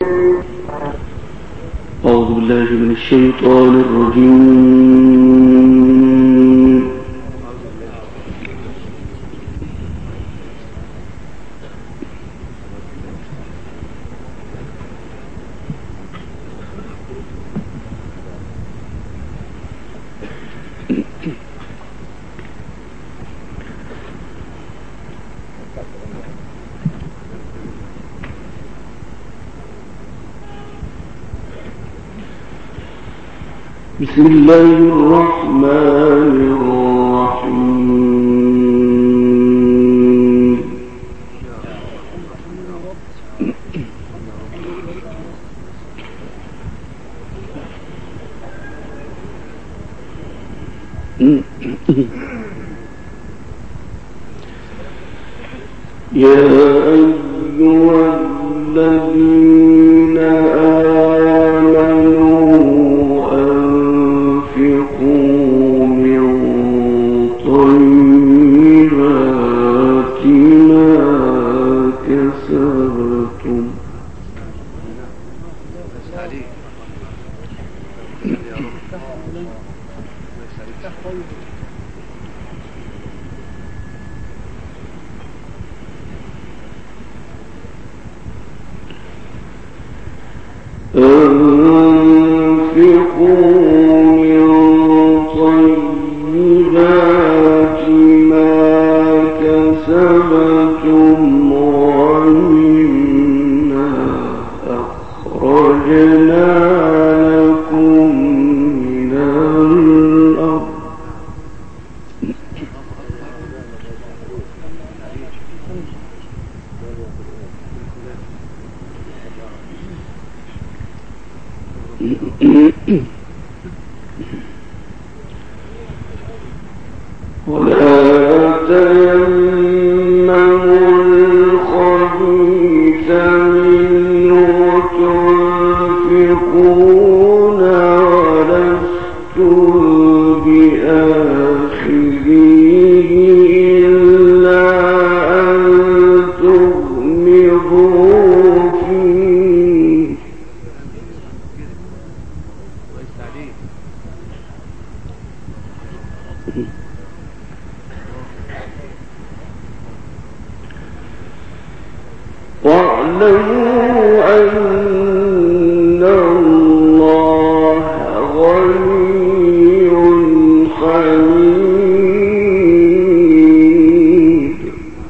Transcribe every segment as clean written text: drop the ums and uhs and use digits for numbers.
أعوذ بالله من الشيطان الرجيم. بسم الله الرحمن الرحيم. يا أيها الذين آمنوا أنفقوا من طيبات ما كسبتم ولا تيمموا الخبيث منه تنفقون ولستم بآخذيه إلا أن تغمضوا فيه. واعلموا أن الله غني حميد.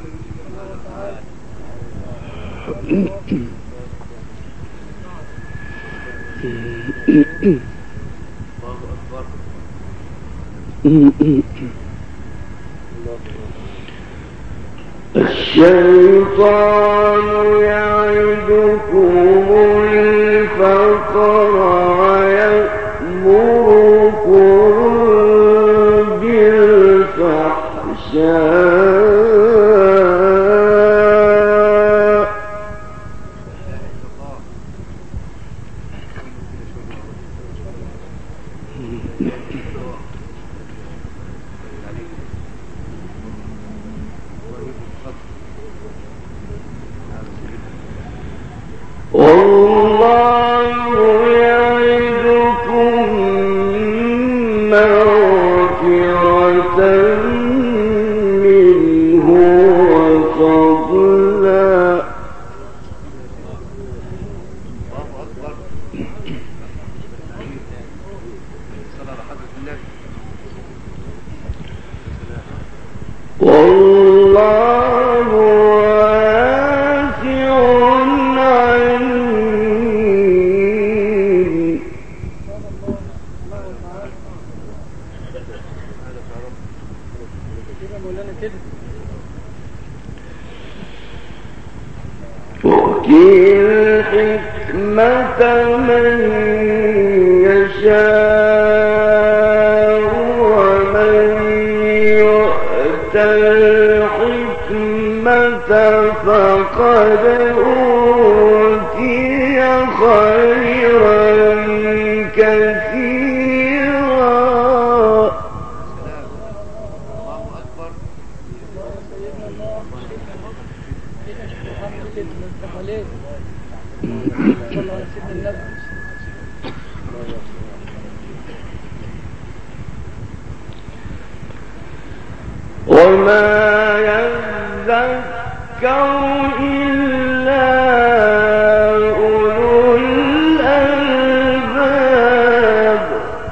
الشيطان يعدكم الفقر ويأمركم بالفحشاء والله يعدكم مغفرة منه وفضلا. والله واسع عليم. يؤتي الحكمة من يشاء ومن يؤت الحكمة فقد أوتي خيرا كثيرا. وما يذكر إلا أولو الألباب.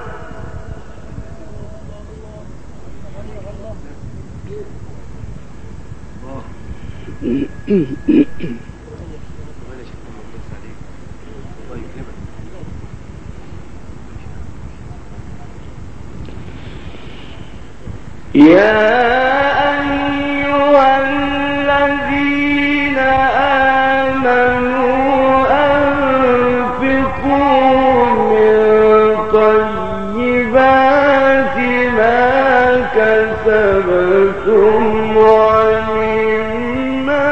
يا أيها الذين آمنوا أنفقوا من طيبات ما كسبتم ومما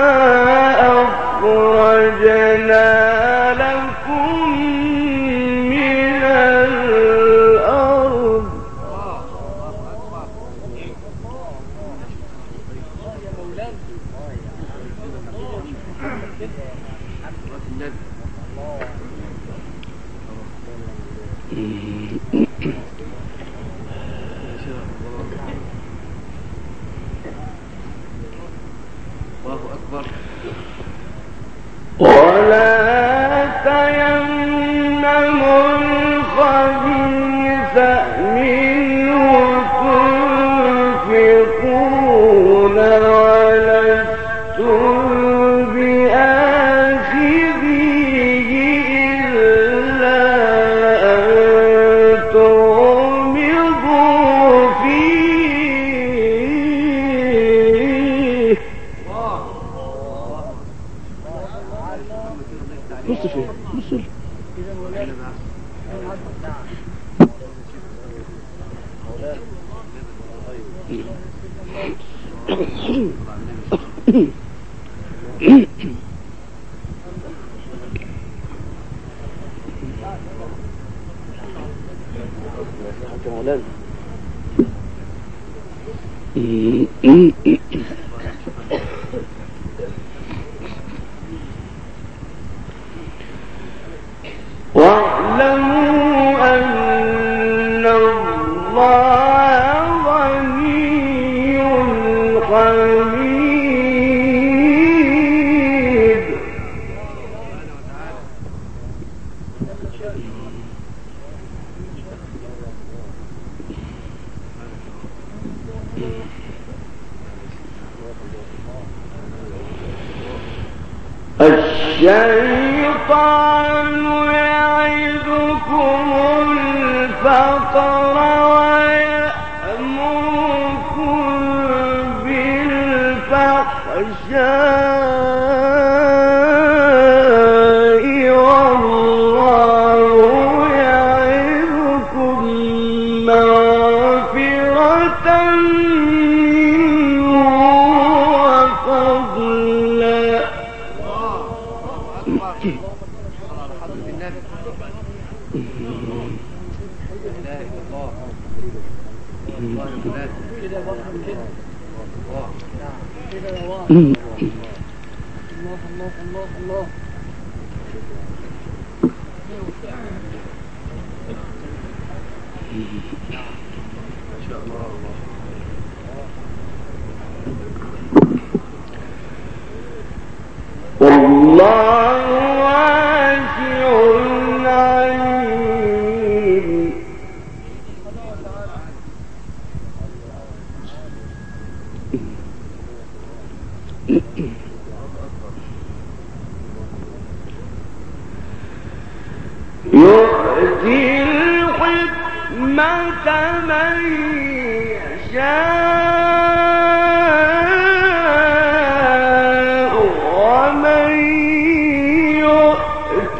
أخرجنا لكم من الأرض. ولا تيمموا الخبيث منه تنفقون ولستم بآخذيه إلا أن تغمضوا فيه. بص فيه بص واعلموا أن الله غني حميد. الشيطان يعدكم الفقر ويأمركم بالفحشاء والله يعدكم مغفرة منه وفضلا. والله واسع عليم. يؤتي الحكمة من يشاء ومن يؤت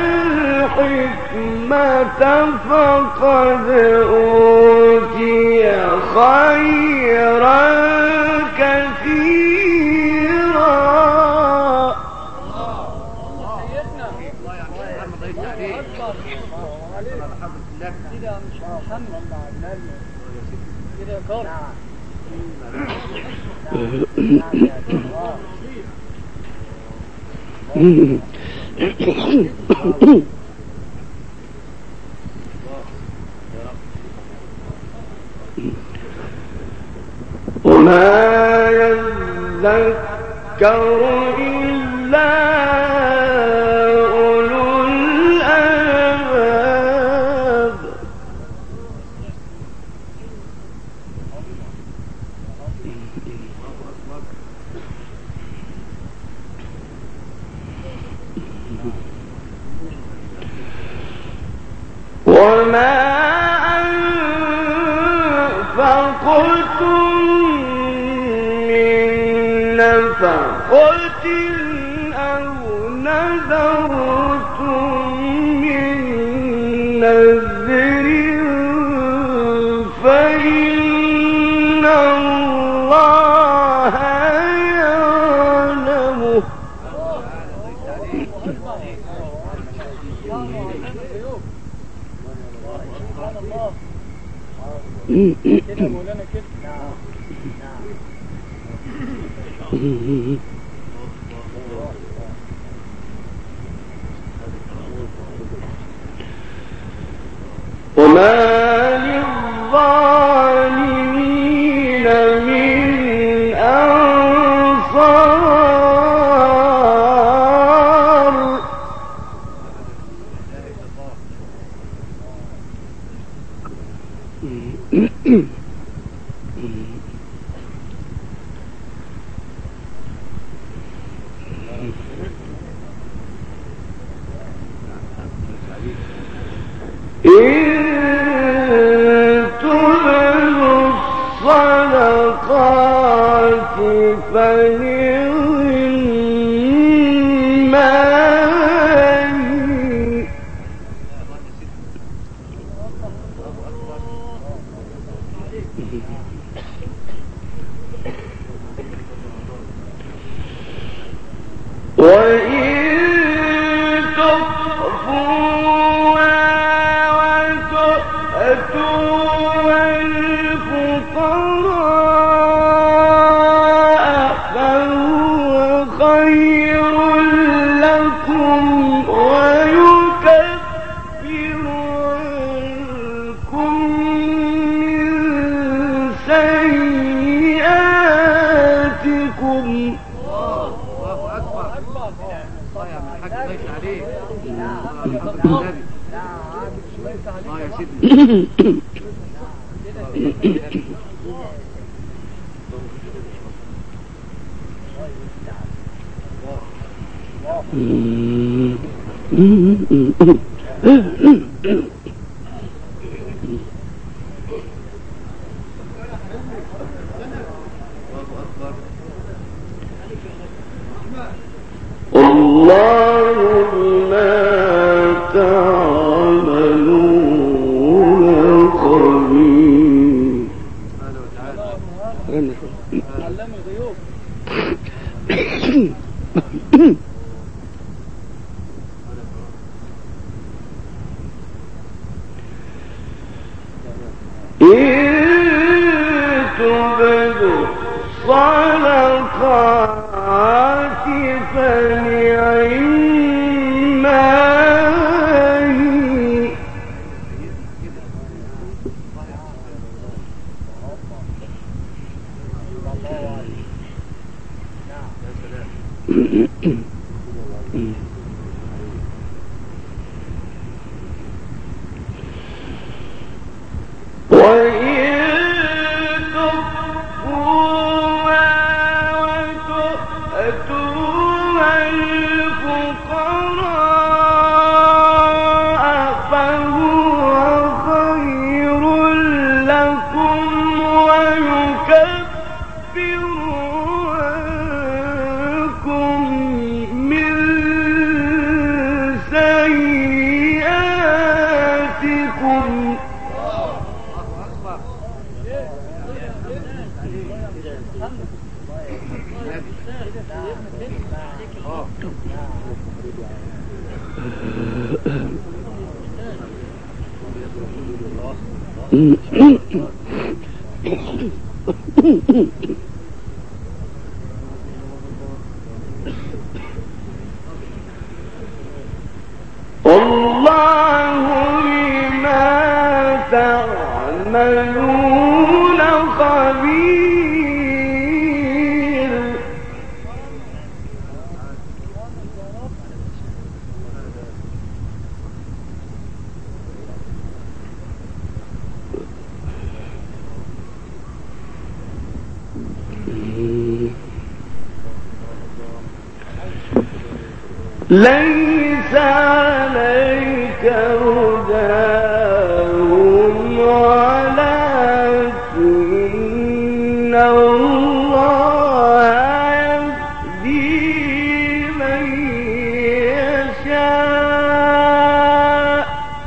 الحكمة فقد أوتي خيرا كثيرا. وما يذكر إلا أولو الألباب. وما أنفقتم نفقة أو نذرتم من نذر فإن الله يعلمه. كده مولانا كده. وما للظالمين من أنصار. الصدقات فنعماهي. وإن تخفوها وتؤتوها الفقراء فهو خير لكم ويكفر عنكم من سيئاتكم. الله بما تعملون خبير. علم الغيوب. تبدوا الصدقات فنعماهي. تعملون خبير. ليس عليك هداهم ولكن الله يهدي من يشاء.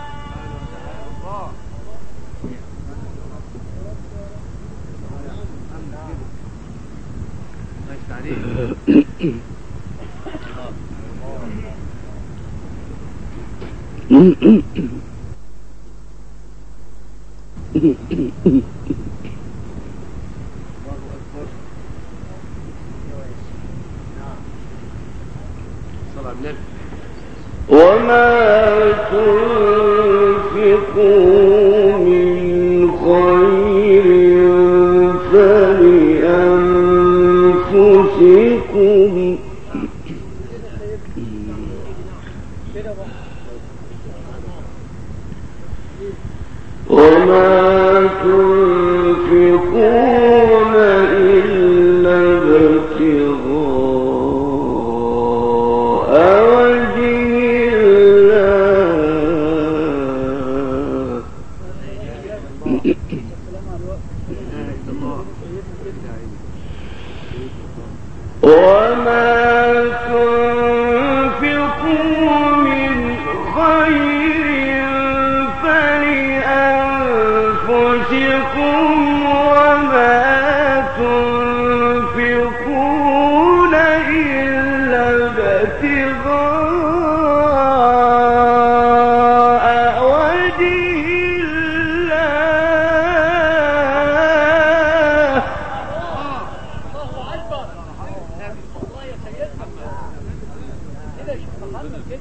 وما تنفقوا من خير فلأنفسكم وما تنفقون إلا ابتغاء وجه الله وما تنفقوا من خير فلأنفسكم وما تنفقون إلا ابتغاء وجه الله. الله أكبر. الله يا سيدنا كده يا شيخ محمد كده.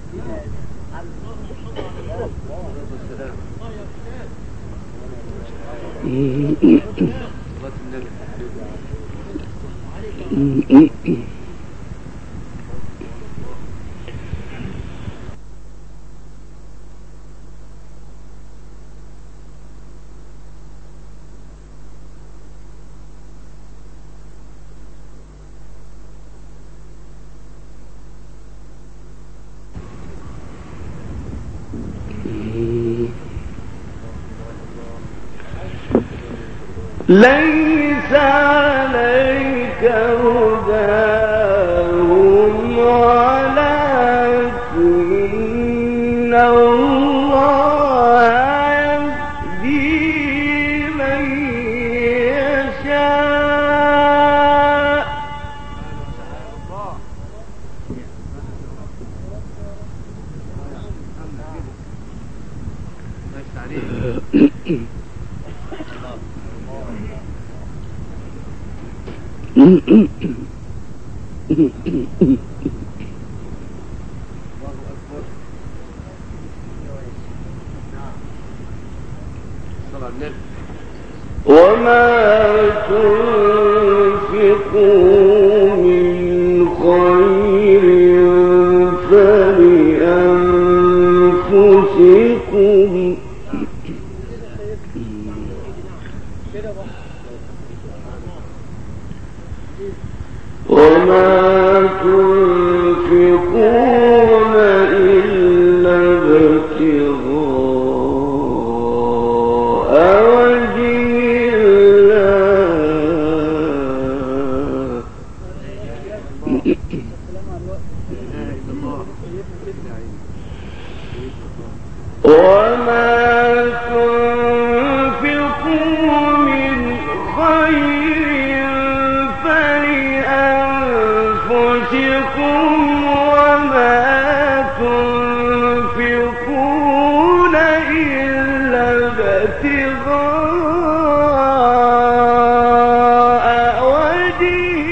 ليس عليك هداهم ولكن الله يهدي من يشاء. وما تنفقوا من خير فلأنفسكم وما تنفقون إلا ابتغاء وجه الله وما تنفقوا من خير فلأنفسكم وما تنفقون إلا ابتغاء وجه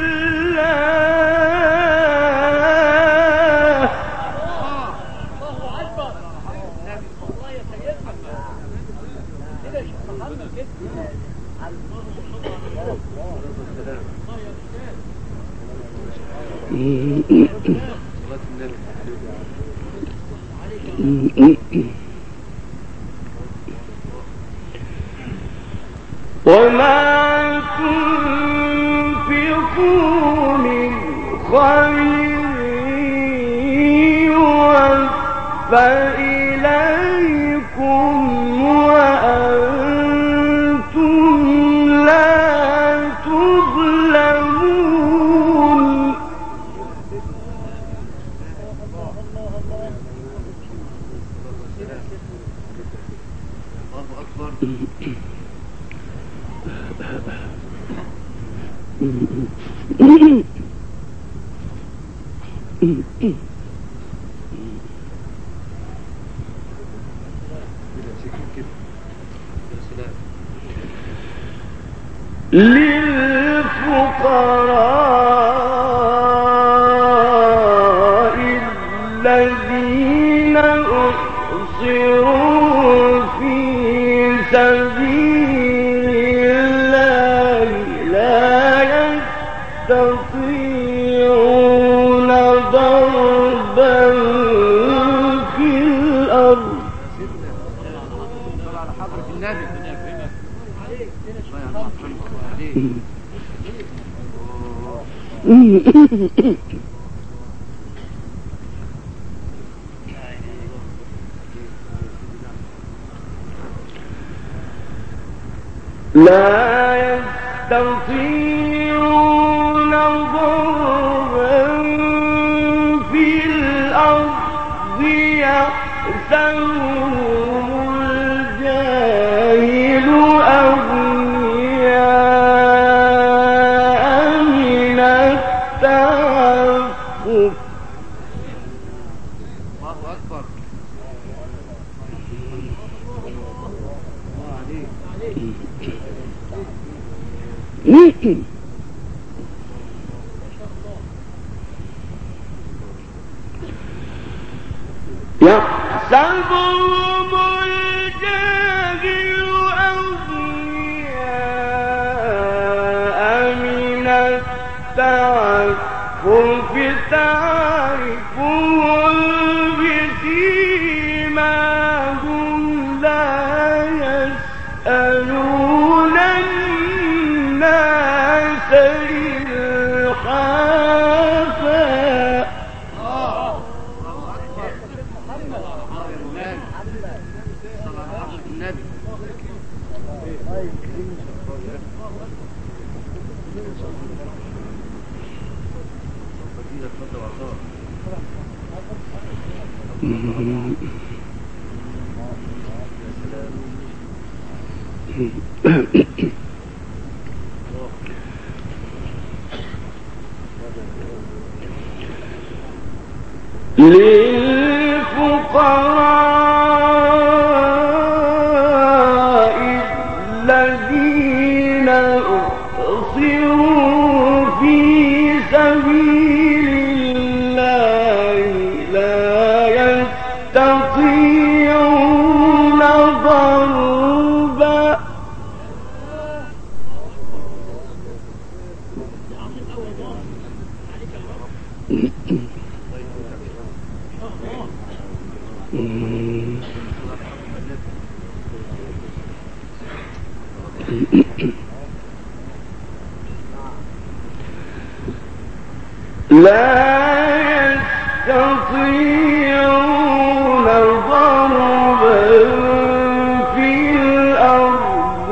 الله. الله أكبر. الله يا سيدنا كده يا شيخ محمد كده وما تنفقوا من خير يوفى إليكم وأنتم لا تظلمون. للفقراء الذين أحصروا في سبيل الله لا يستطيعون ضربا في الأرض. لا يستطيعون ضربا في الأرض يحسبهم الجاهل أغنياء من التعفف. الله أكبر. يحسبهم الجاهل أغنياء من التعفف تعرفهم بسيماهم لا يسألون الناس إلحافا. للفقراء الذين أحصروا في سبيل الله لا يستطيعون ضربا. لا يستطيعون ضربا في الأرض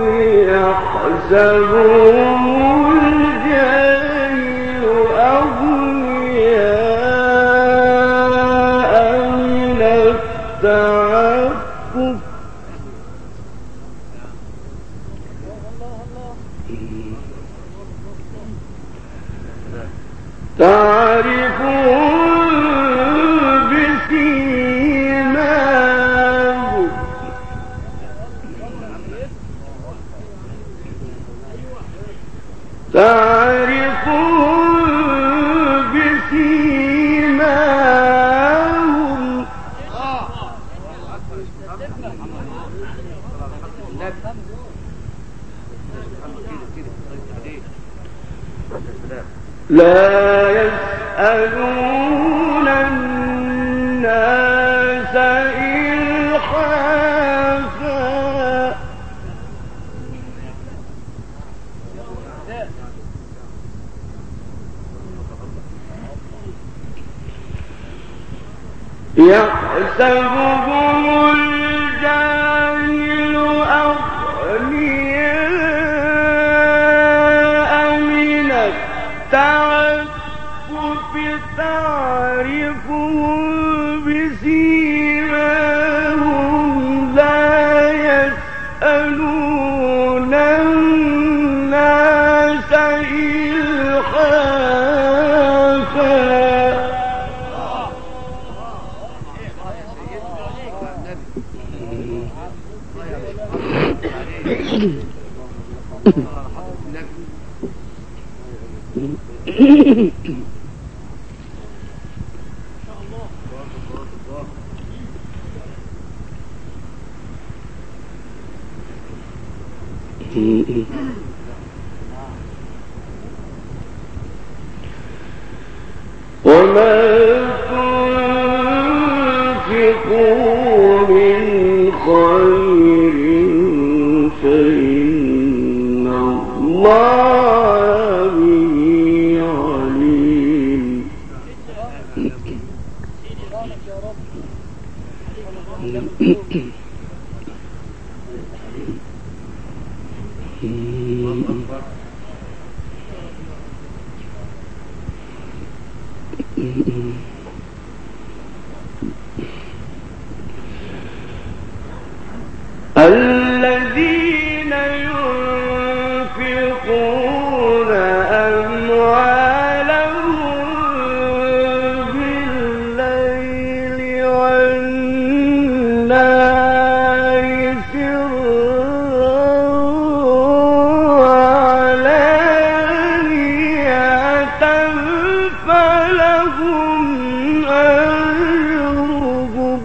يحسبهم الجاهل أغنياء من التعفف. تعرفون بسيماهم لا يسألون الناس إلحافا يحسبهم الجاهل أغنياء من التعفف تعرفهم بسيماهم لا يسألون الناس إلحافا وما تنفقوا من خير فإن الله به عليم الذين ينفقون أموالهم بالليل والنهار سرا وعلانية فلهم أجرهم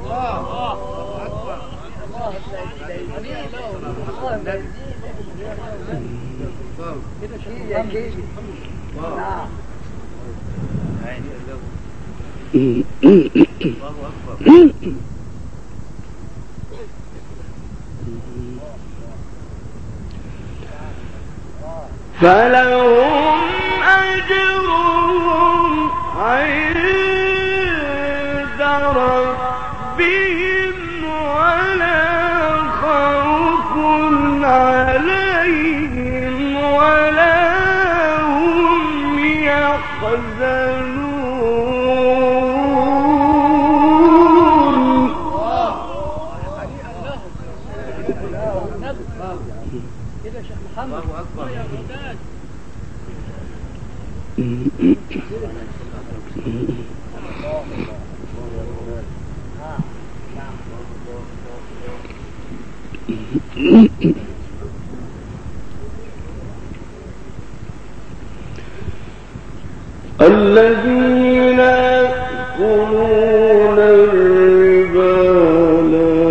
فلهم أجرهم عند ربهم ولا خوف عليهم ولا هم يحزنون كده شيخ محمد الله أكبر يا غداد الذين يأكلون الربا لا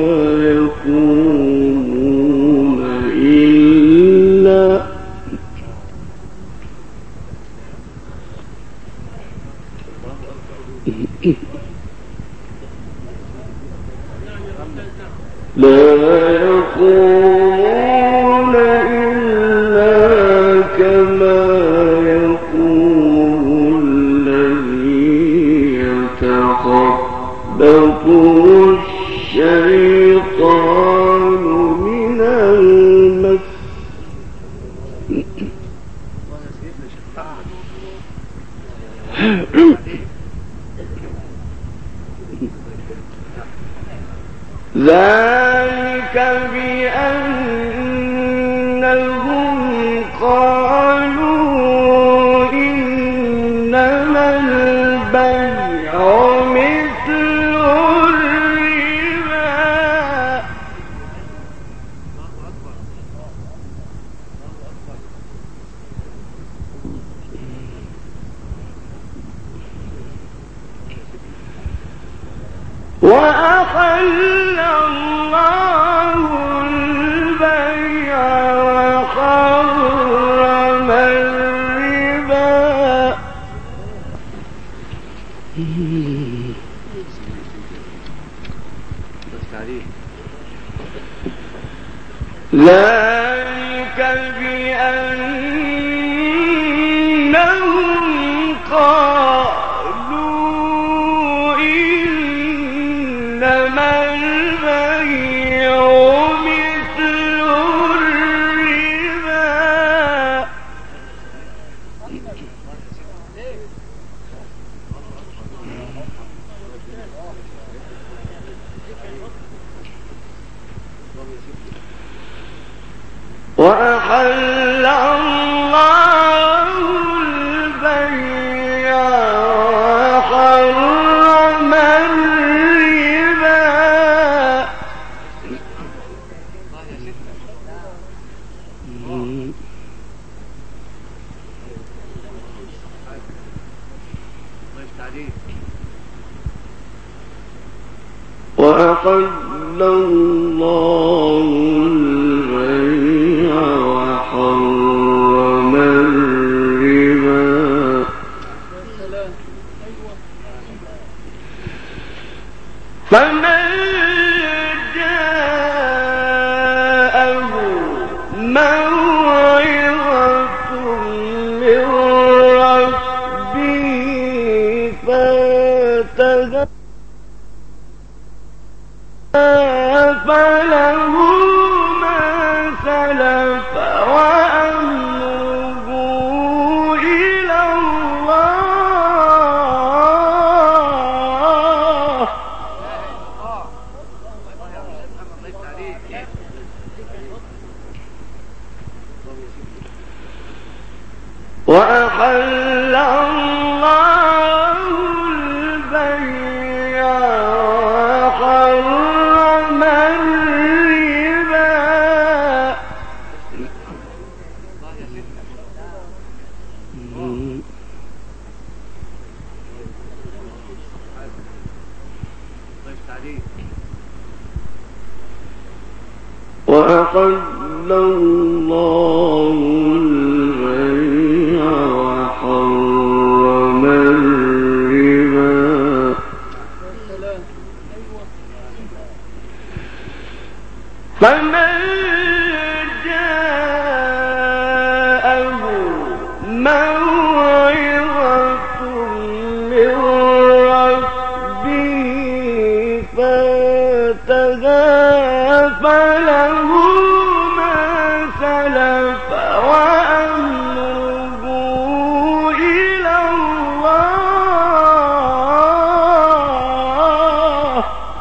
يقومون إلا كما يقوم الذي يتخبطه الشيطان من المس ذلك بأنهم قالوا إنما البيع مثل الربا وأحل ذلك بأنهم قالوا إنما البيع مثل الربا وأحل الله البيع وحرم الربا وأحل الله البيع وحرم الربا فمن جاءه موعظة من ربه فانتهى فله ما سلف وأمره إلى الله وأحل الله البيع وحرم الربا وأحل الله البيع وحرم الربا فمن جاءه موعظة من ربه فانتهى فله ما سلف وأمره إلى الله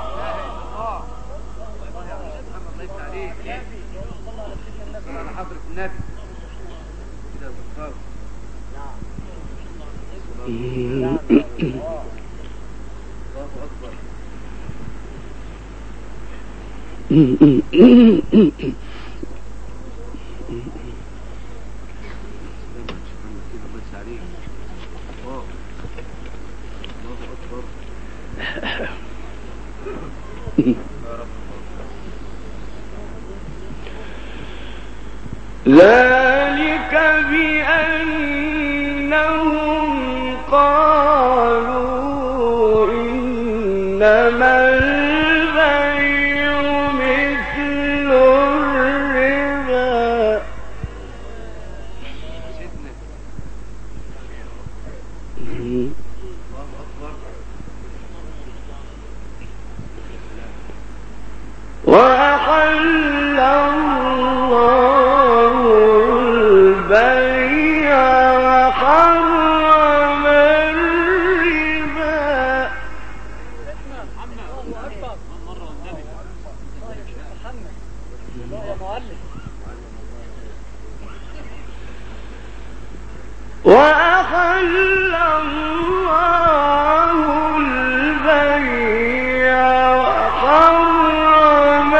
ذلك بأنهم قالوا إنما البيع مثل الربا وأحل الله البيع وحرم الربا وأحل الله البيع وحرم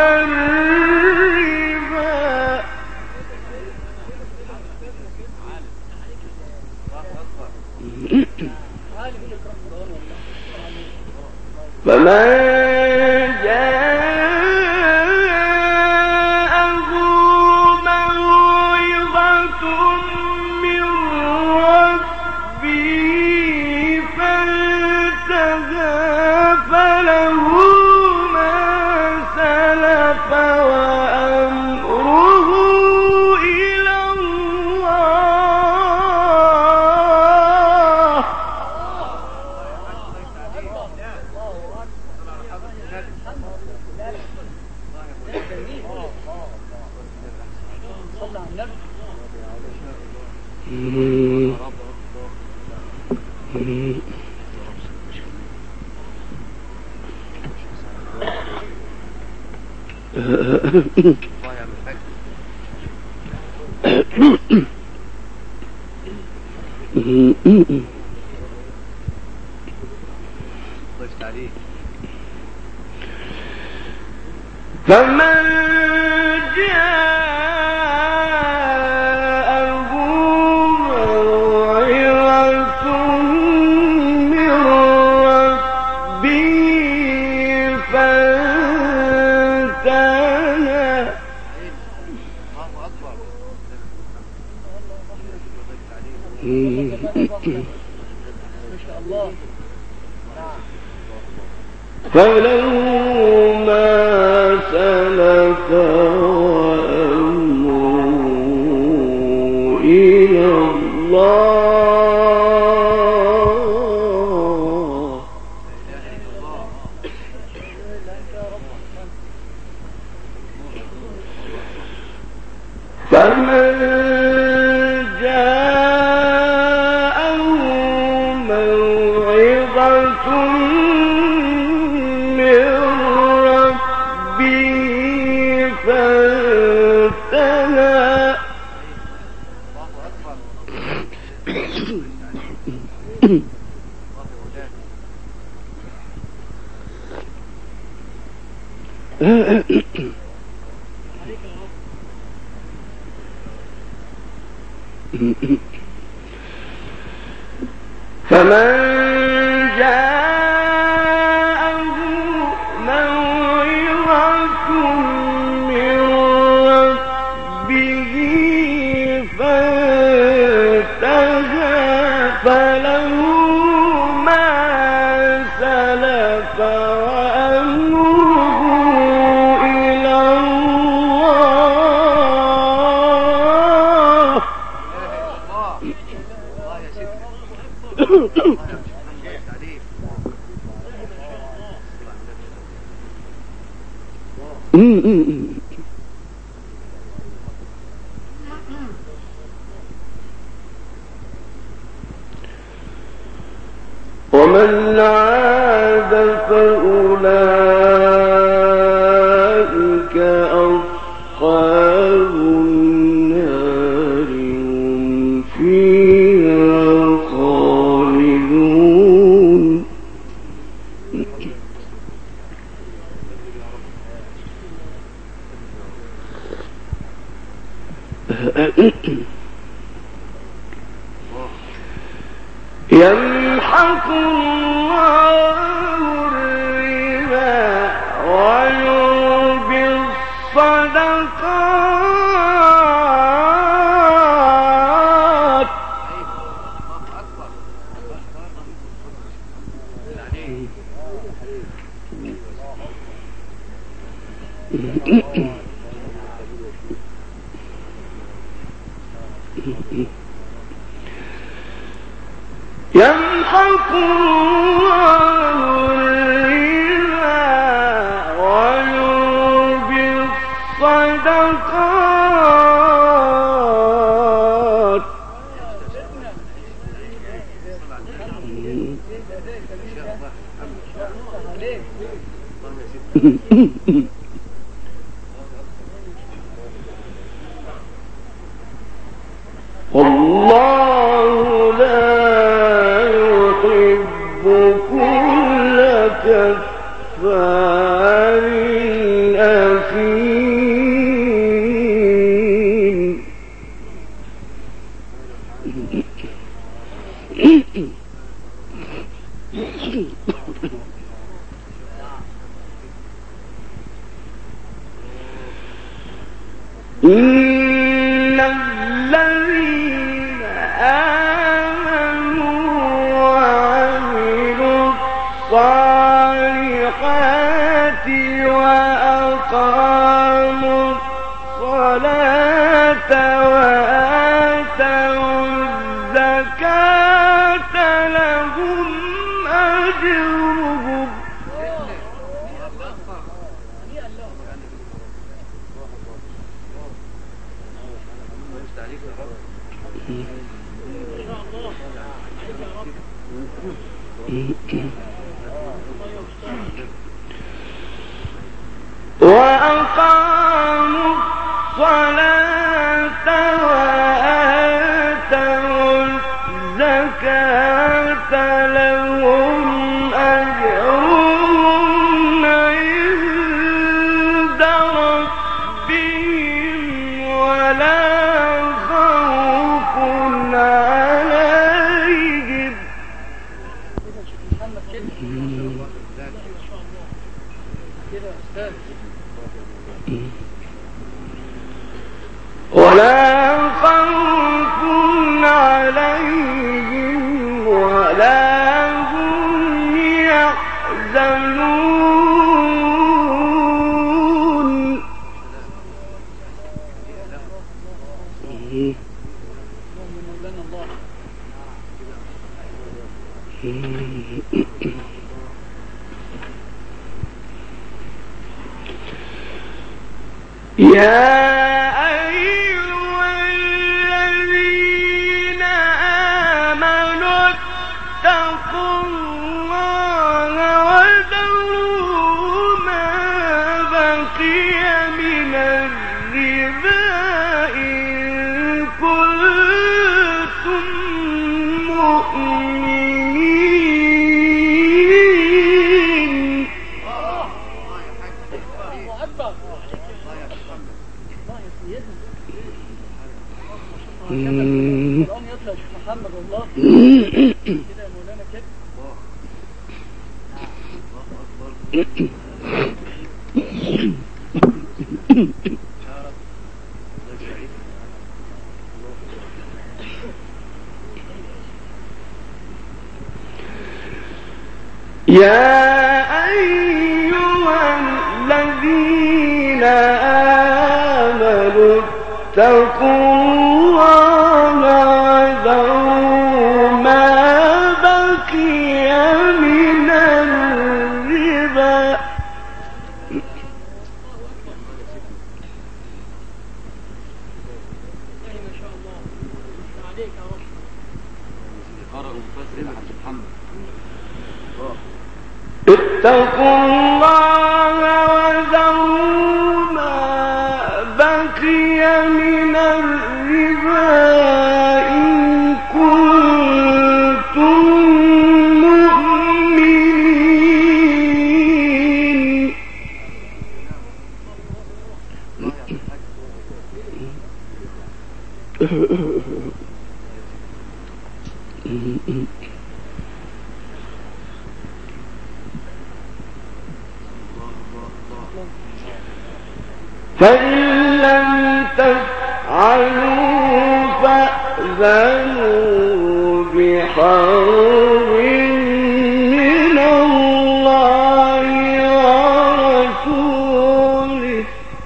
الربا فمن جاءه موعظة من ربه فانتهى فله ما صلى على النبي. فمن جاءه موعظة من ربه فانتهى ما شاء الله. فله ما سلف وأمره إلى الله. فمن جاءه موعظة من ربه فانتهى فمن جاءه موعظة من ربه فانتهى فله ما سلف وأمره إلى الله. ومن عاد فأولئك أصحاب النار هم فيها خالدون. يمحق الله الربا ويربي الصدقات. يمحق الله الربا ويربي الصدقات. والله لا يحب كل كفار أثيم. إن الذين آمنوا وعملوا الصالحات وأقاموا الصلاة وآتوا الزكاة لهم أجرهم وأقاموا الصلاة وآتوا الزكاة لهم أجرهم عند ربهم ولا خوف عليهم ولا هم يحزنون يا أيها الذين آمنوا اتقوا الله وذروا ما بقي من الربا إن كنتم مؤمنين. محمد الله كده يا مولانا كده. يا أيها الذين آمنوا اتقوا الله وذروا ما بقي من الربا اتقوا الله وذروا ما بقي من الربا إن كنتم مؤمنين. فإن لم تفعلوا فأذنوا بحرب من الله ورسوله.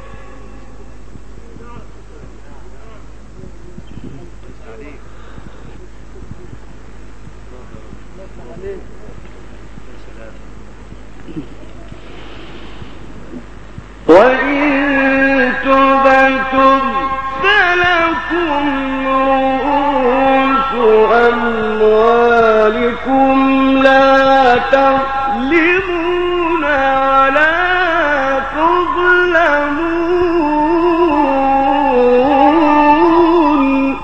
وإن تبتم فلكم رؤوس أموالكم لا تظلمون ولا تظلمون.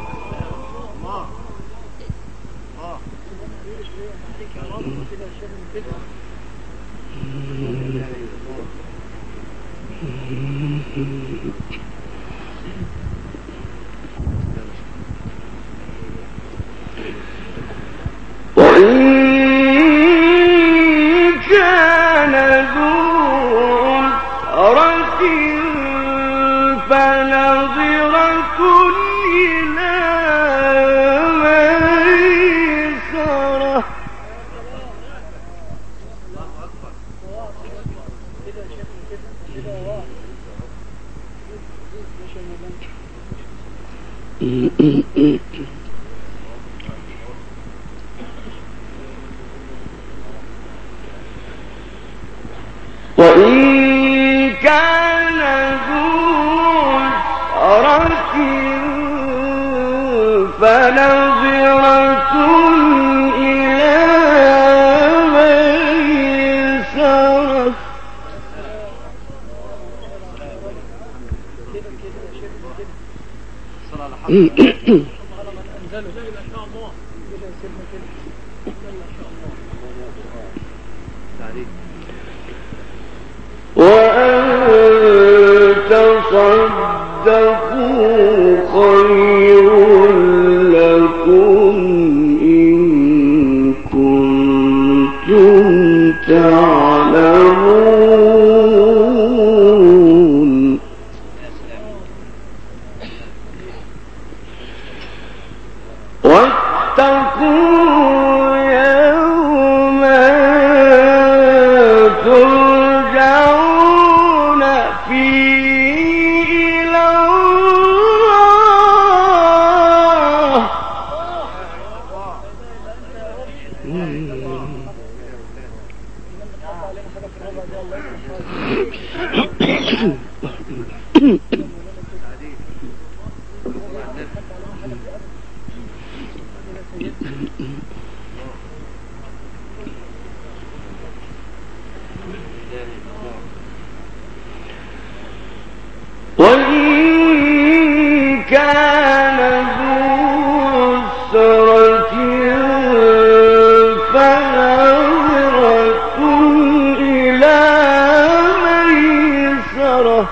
وإن كان ذو عسرة فنظرة إلى ميسرة. وإن كان ذو عسرة وأن تصدقوا خير لكم إن كنتم تعلمون واتقوا يوما ترجعون فيه إلى الله وإن كان ذو عسرة فنظرة إلى ميسرة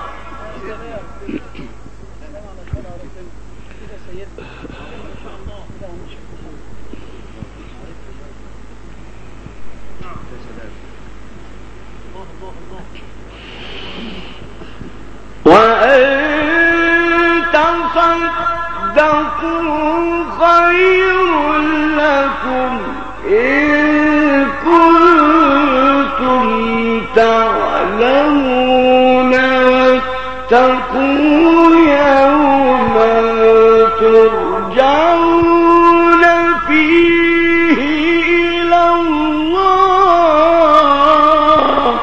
وأن تصدقوا خير لكم إن كنتم تعلمون واتقوا يوما ترجعون فيه إلى الله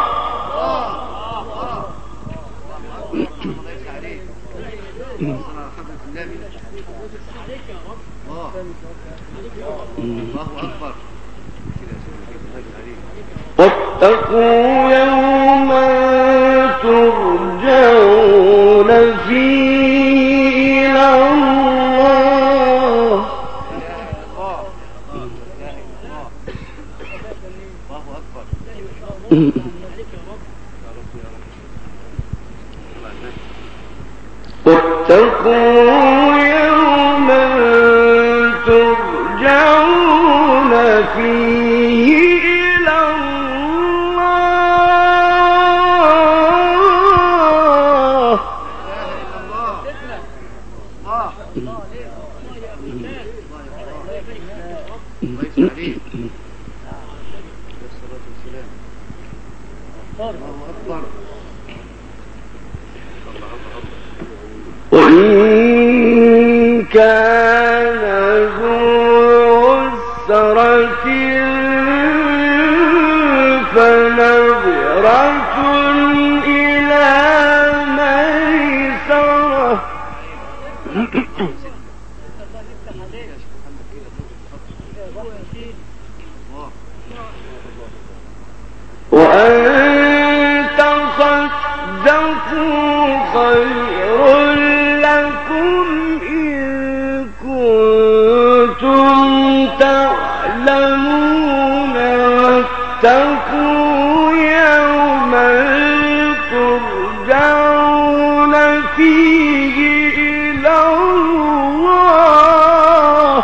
واتقوا يوما ترجعون فيه إلى الله واتقوا يوما ترجعون فيه إلى الله وإن كان ذو عسرة فنظرة إلى ميسرة وأن تصدقوا خير لكم إن كنتم تعلمون واتقوا يوما ترجعون فيه إلى الله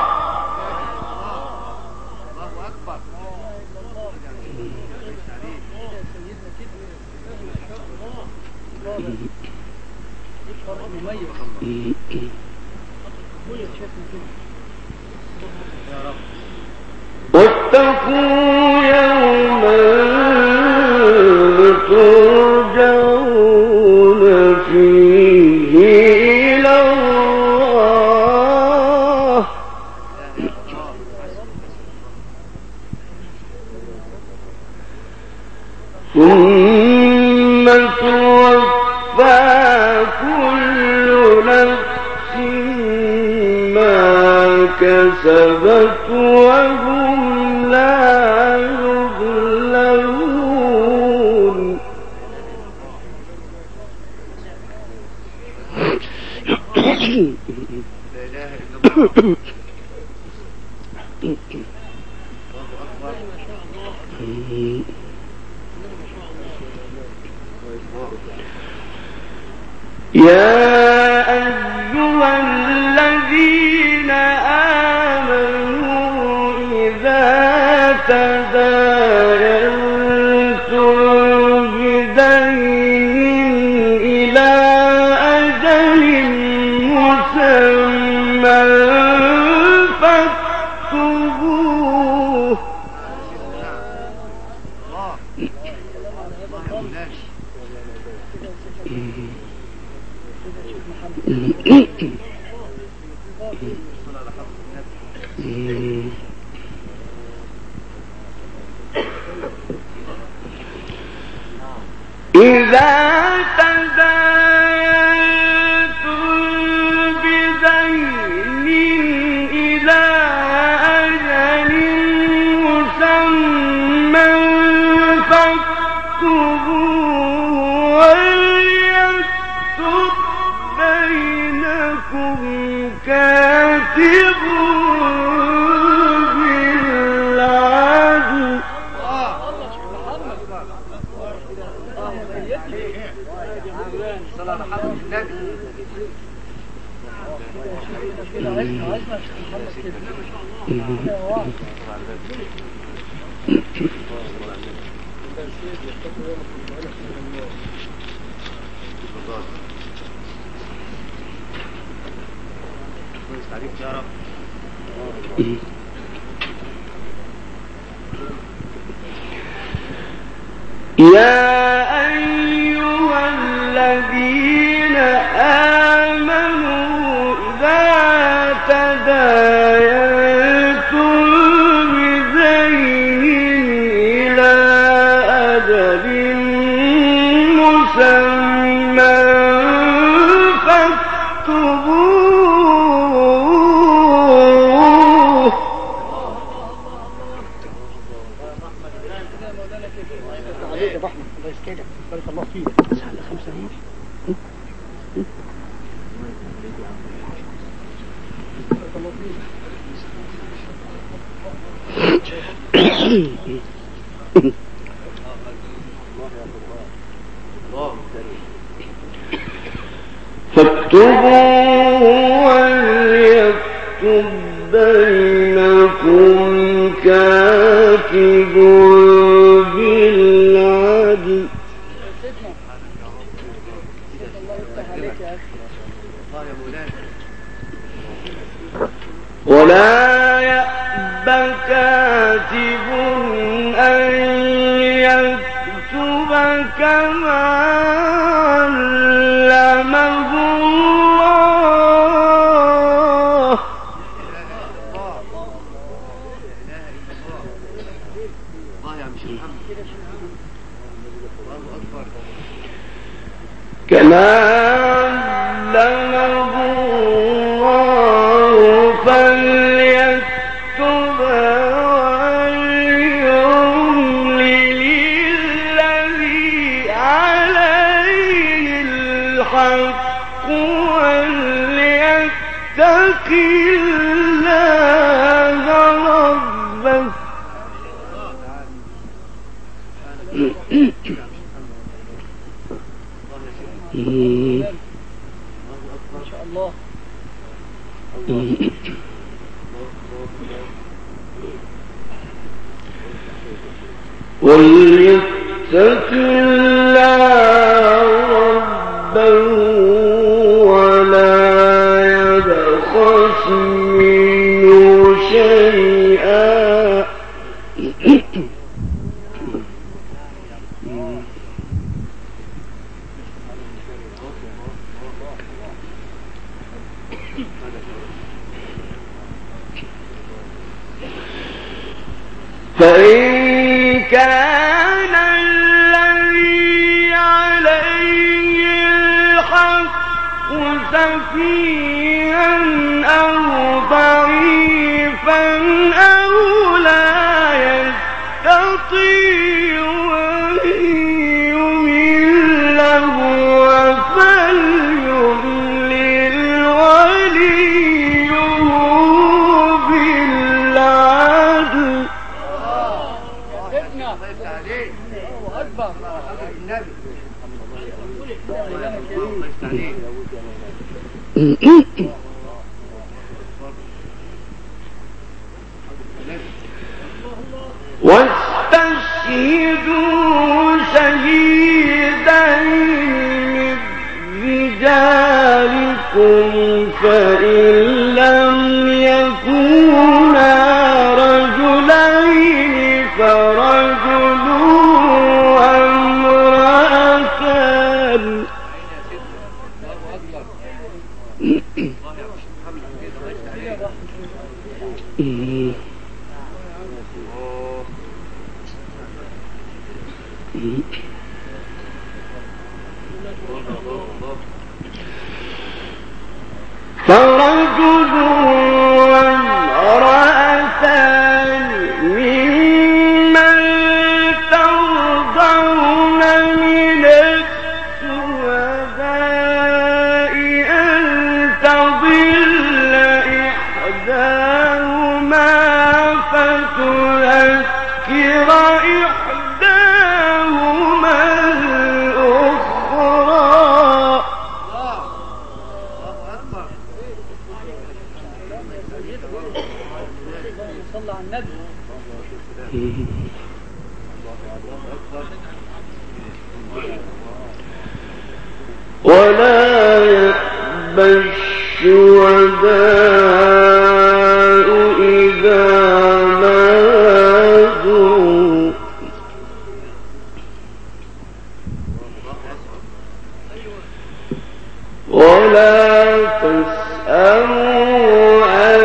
واتقوا يوما ترجعون فيه إلى الله ثم توفى كل نفس ما كسبت وهم لا يظلمون إله إلا الله. يا أيها الذين آمنوا إذا تداينتم بدين إلى أجل مسمى فاكتبوه. إذا تداينتم بدين إلى أجل مسمى فاكتبوه وليكتب بينكم كاتب بالعدل. يا أيها الذين آمنوا إذا تداينتم بدين إلى أجل مسمى فاكتبوه. عليك يا ابو احمد، الله يسعدك، بارك الله فيك. على 5 اهي. بارك الله فيك. فاكتبوه وليكتب بينكم كاتب بالعدل. ولا يأب كاتب أن يكتب كما علمه الله. كما علمه الله فليكتب وليملل الذي عليه الحق وليتق الله ربه. ما شاء الله. وليتق الله ربه ولا يبخس منه شيئا. فإن كان الذي عليه الحق سفيها أو ضعيفا أو لا يستطيع أن يمل هو فليملل واستشهدوا شهيدين من رجالكم فإن لم يكونا رجلين فرجل وامرأتان فرجل وامرأتان ممن ترضون من الشهداء أن تضل إحداهما فتذكر إحداهما الأخرى. صلى على النبي. ولا يأبى الشهداء إذا ما دعوا ولا تسأموا أن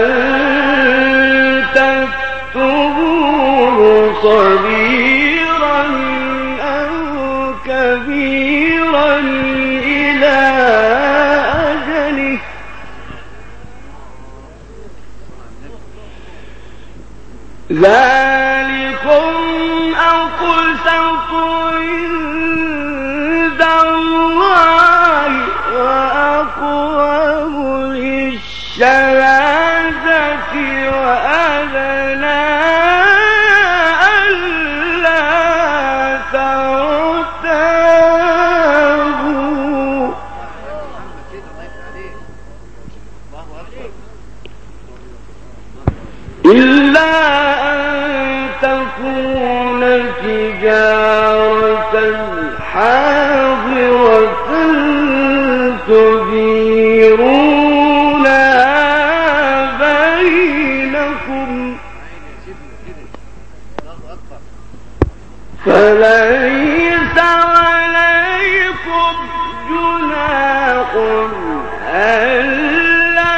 تكتبوه صغيرا أو كبيرا إلى أجله ذلكم أقسط عند الله وأقوم للشهادة وأدنى ألا ترتابوا إلا أن تكون تجارة حاضرة تديرونها بينكم فليس عليكم جناح ألا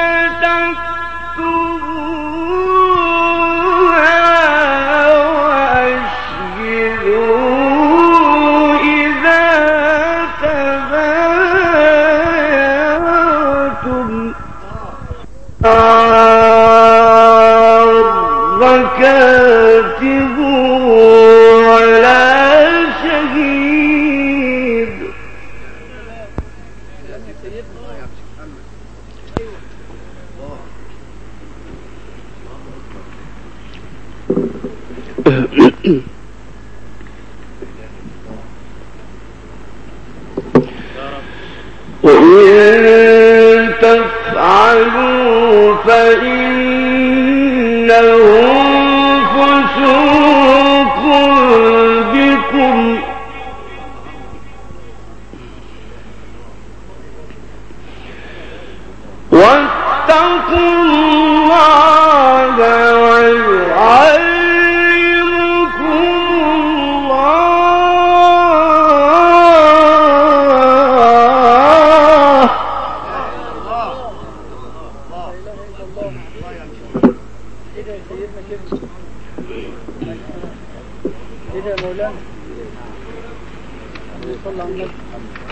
تكتبوها وأشهدوا إذا تبايعتم كاتب ولا شهيد. وإن تفعلوا فإنه فسوق بكم واتقوا الله ويعلمكم الله. كده يا مولانا صلى على النبي.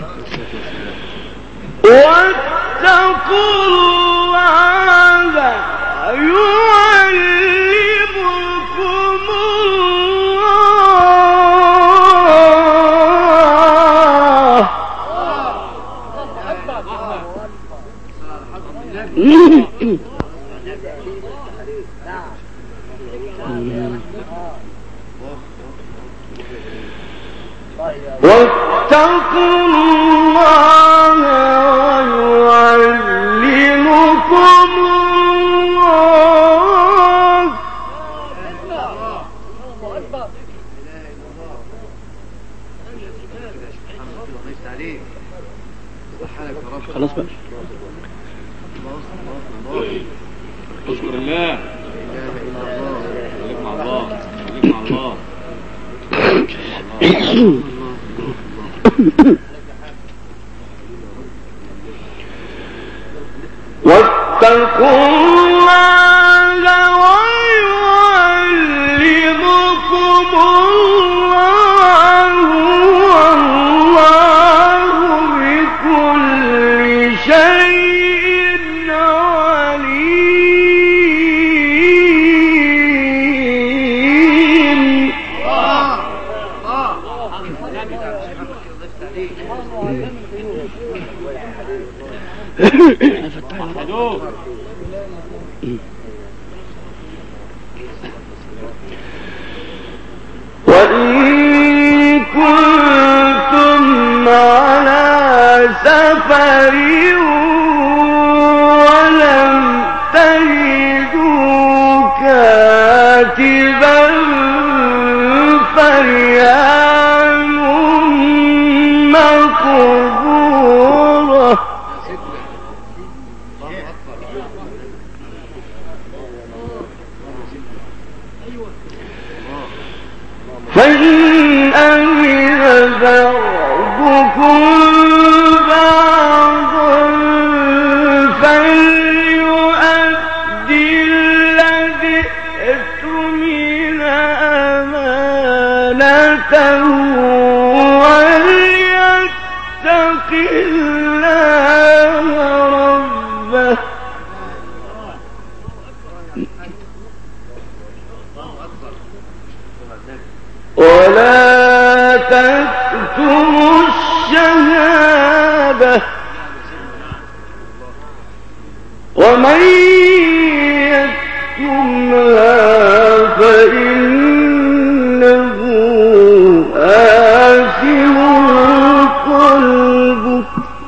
واتقوا الله يعلمكم الله. واتقوا الله ويعلمكم الله. خلاص بقى. اذكر الله. خليك مع الله. خليك مع الله. واتقوا الله ويعلمكم الله والله بكل شيء عليم. وإن كنتم على سفر ولم تجدوا كاتبا فرهان مقبوضة. فإن أمن بعضكم بعضا فليؤدي الذي اؤتمن أمانته وليتق الله ربه ولا تكتموا الشهادة ومن يكتمها فإنه آثم قلبه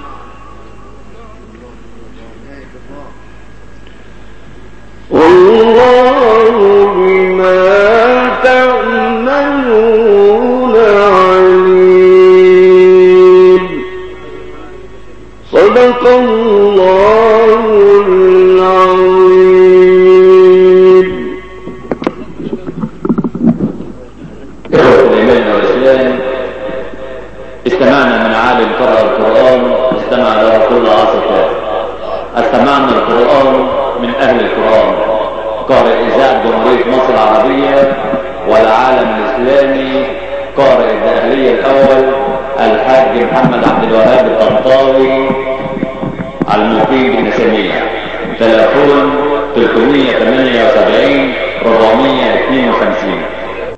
والله بما تعملون عليم. صدق الله العظيم. إخوة الإيمان والإسلام، استمعنا من عالم قرأ القرآن استمع له كل عاصفة. استمعنا القرآن من أهل القرآن، قارئ إذاعة جمهورية مصر العربية والعالم الإسلامي، قارئ الداخلية الأول الحاج محمد عبد الوهاب الطنطاوي المقيم بنسمية. تلفون 378 452